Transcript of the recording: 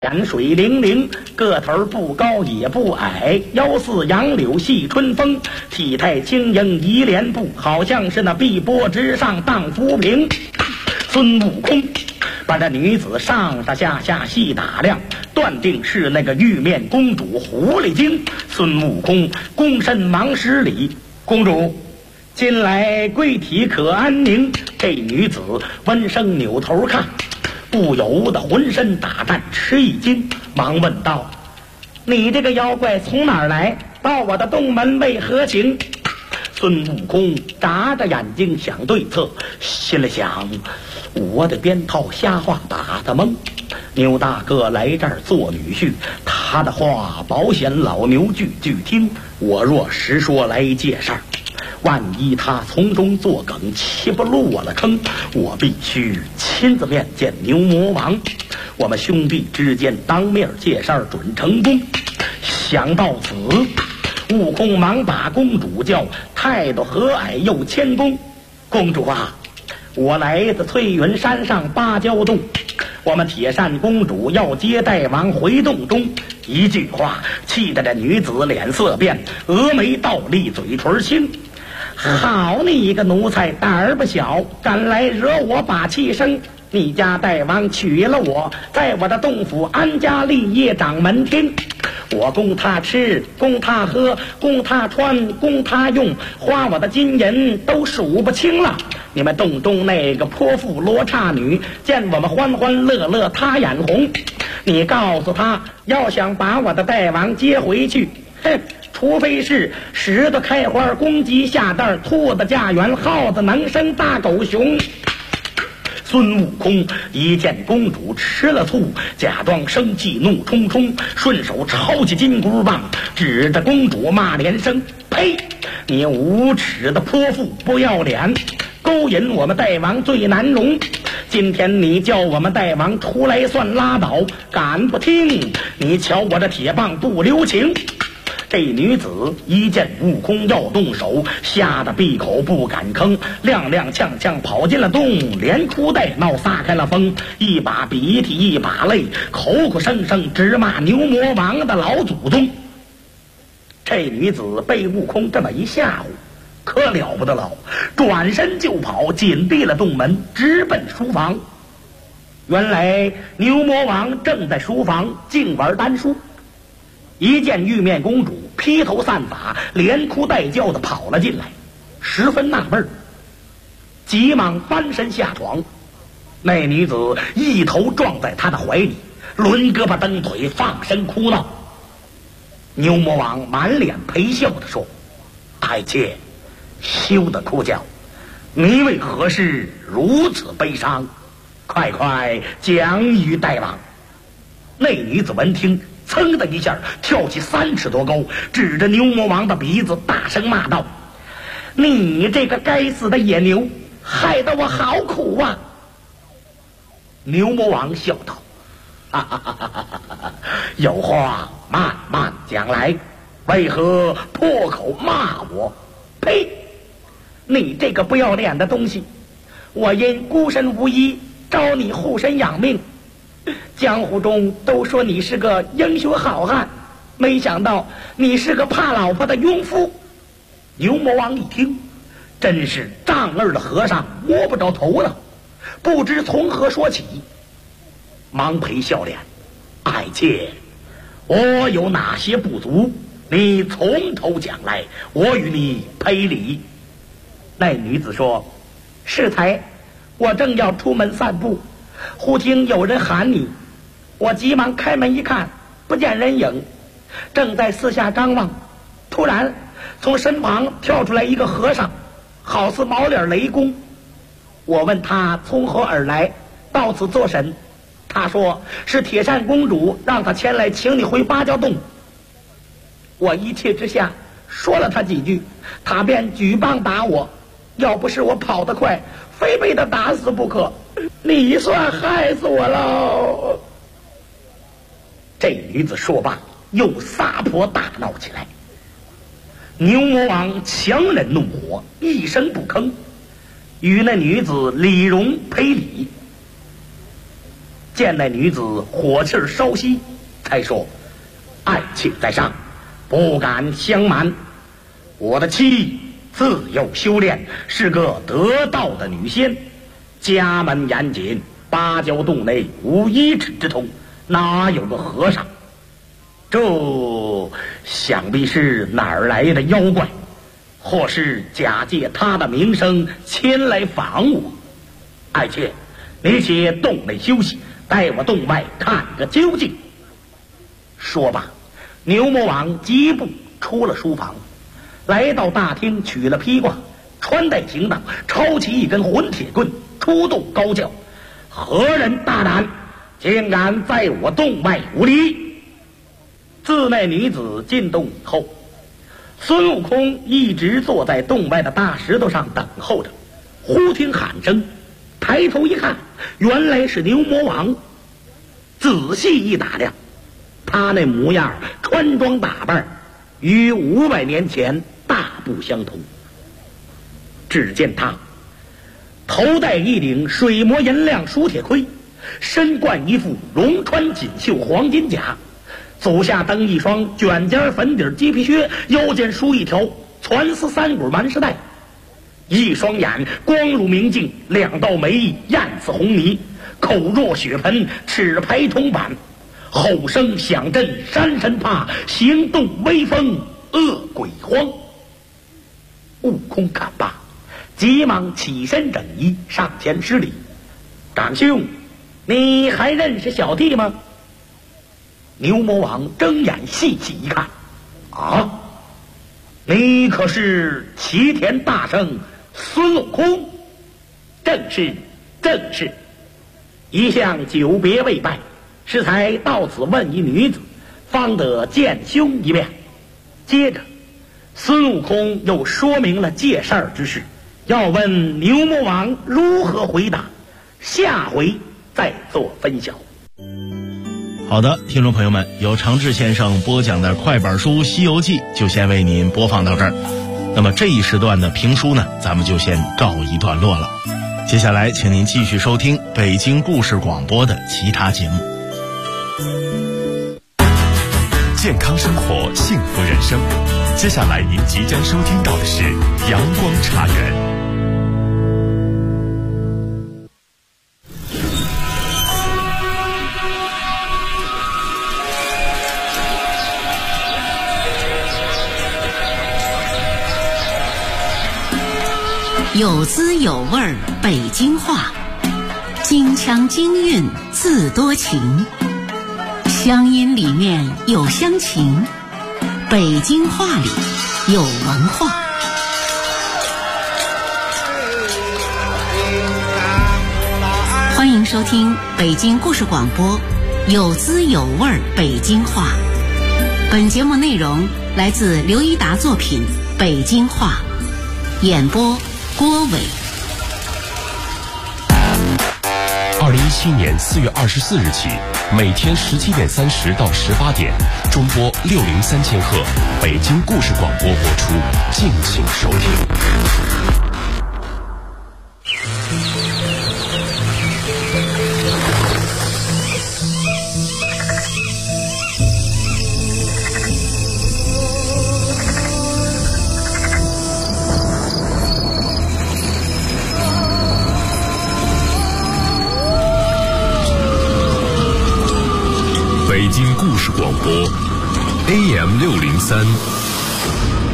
眼水灵灵，个头不高也不矮，腰似杨柳系春风，体态轻盈移莲步，好像是那碧波之上荡浮萍。孙悟空把这女子上上下下细打量，断定是那个玉面公主狐狸精。孙悟空躬身忙施礼：“公主，近来贵体可安宁？”这女子闻声扭头看，不由得浑身打颤，吃一惊，忙问道：“你这个妖怪从哪儿来？到我的洞门为何行？”孙悟空眨着眼睛想对策，心里想：我的鞭炮瞎话打的懵，牛大哥来这儿做女婿，他的话保险老牛句句听，我若实说来借事儿，万一他从中作梗，岂不落了坑？我必须亲自面见牛魔王，我们兄弟之间当面借事儿准成功。想到此，悟空忙把公主叫，态度和蔼又谦恭：“公主啊，我来自翠云山上芭蕉洞，我们铁扇公主要接大王回洞中。”一句话气得这女子脸色变，峨眉倒立，嘴唇青。好你一个奴才，胆儿不小，敢来惹我把气生！你家大王娶了我，在我的洞府安家立业，掌门厅，我供他吃，供他喝，供他穿，供他用，花我的金银都数不清了。你们洞中那个泼妇罗刹女，见我们欢欢乐乐，她眼红。你告诉她，要想把我的大王接回去，哼，除非是石头开花，公鸡下蛋，兔子嫁缘，耗子能生大狗熊。孙悟空一见公主吃了醋，假装生气，怒冲冲，顺手抄起金箍棒，指着公主骂连声：“呸！你无耻的泼妇，不要脸，勾引我们大王最难容！今天你叫我们大王出来算拉倒，敢不听？你瞧我这铁棒不留情！”这女子一见悟空要动手，吓得闭口不敢吭，踉踉跄跄跑进了洞，连哭带闹撒开了风，一把鼻涕一把泪，口口声声直骂牛魔王的老祖宗。这女子被悟空这么一吓唬，可了不得了，转身就跑，紧闭了洞门，直奔书房。原来牛魔王正在书房静玩丹书，一见玉面公主披头散发，连哭带叫的跑了进来，十分纳闷，急忙翻身下床。那女子一头撞在他的怀里，抡胳膊蹬腿，放声哭闹。牛魔王满脸陪笑地说：“爱妾，休得哭叫，你为何事如此悲伤？快快讲与大王。”那女子闻听，噌的一下跳起3尺多高，指着牛魔王的鼻子大声骂道：“你这个该死的野牛，害得我好苦啊！”牛魔王笑道：“哈哈哈哈哈，有话慢慢讲来，为何破口骂我？呸！你这个不要脸的东西，我因孤身无依，招你护身养命。江湖中都说你是个英雄好汉，没想到你是个怕老婆的庸夫。”牛魔王一听，真是丈二的和尚摸不着头脑，不知从何说起，忙陪笑脸：“爱妾，我有哪些不足？你从头讲来，我与你赔礼。”那女子说：“适才，我正要出门散步，忽听有人喊你，我急忙开门一看，不见人影，正在四下张望，突然从身旁跳出来一个和尚，好似毛脸雷公。我问他从何而来，到此作甚？他说是铁扇公主让他前来请你回芭蕉洞。我一气之下说了他几句，他便举棒打我，要不是我跑得快，非被他打死不可。你算害死我喽！”这女子说罢，又撒泼大闹起来。牛魔王强忍怒火，一声不吭，与那女子理容赔礼。 见那女子火气稍熄，才说：“爱妾在上，不敢相瞒，我的妻自幼修炼，是个得道的女仙，家门严谨，芭蕉洞内无1尺之通，哪有个和尚？这想必是哪儿来的妖怪，或是假借他的名声前来访我。爱妾，你且洞内休息，带我洞外看个究竟。”说罢，牛魔王疾步出了书房，来到大厅，取了披挂，穿戴行当，抄起一根混铁棍，出洞高叫：“何人大胆，竟敢在我洞外无礼！”自那女子进洞以后，孙悟空一直坐在洞外的大石头上等候着。忽听喊声，抬头一看，原来是牛魔王。仔细一打量，他那模样穿装打扮与500年前大不相同。只见他头戴一顶水磨银亮梳铁盔，身冠一副龙穿锦绣黄金甲，足下蹬一双卷尖粉底鸡皮靴，腰间束一条蚕丝3股蛮丝带，一双眼光如明镜，2道眉艳似红泥，口若血盆，齿排铜板，吼声响震山神怕，行动威风恶鬼慌。悟空看罢，急忙起身整衣，上前施礼：“长兄，你还认识小弟吗？”牛魔王睁眼细细一看：“啊，你可是齐天大圣孙悟空？”“正是，正是。一向久别未拜，适才到此问一女子，方得见兄一面。”接着孙悟空又说明了借事儿之事，要问牛魔王如何回答，下回再做分晓。 好的，听众朋友们，由常志先生播讲的快板书《西游记》就先为您播放到这儿。那么这一时段的评书呢，咱们就先告一段落了。接下来请您继续收听北京故事广播的其他节目。 健康生活，幸福人生。接下来您即将收听到的是阳光茶园。 有滋有味儿北京话，京腔京韵字多情，乡音里面有乡情，北京话里有文化。欢迎收听北京故事广播有滋有味儿北京话。本节目内容来自刘一达作品《北京话》，演播郭伟。 2017年4月24日起，每天17点30到18点，中波603千赫，北京故事广播播出，敬请收听。北京故事广播 AM603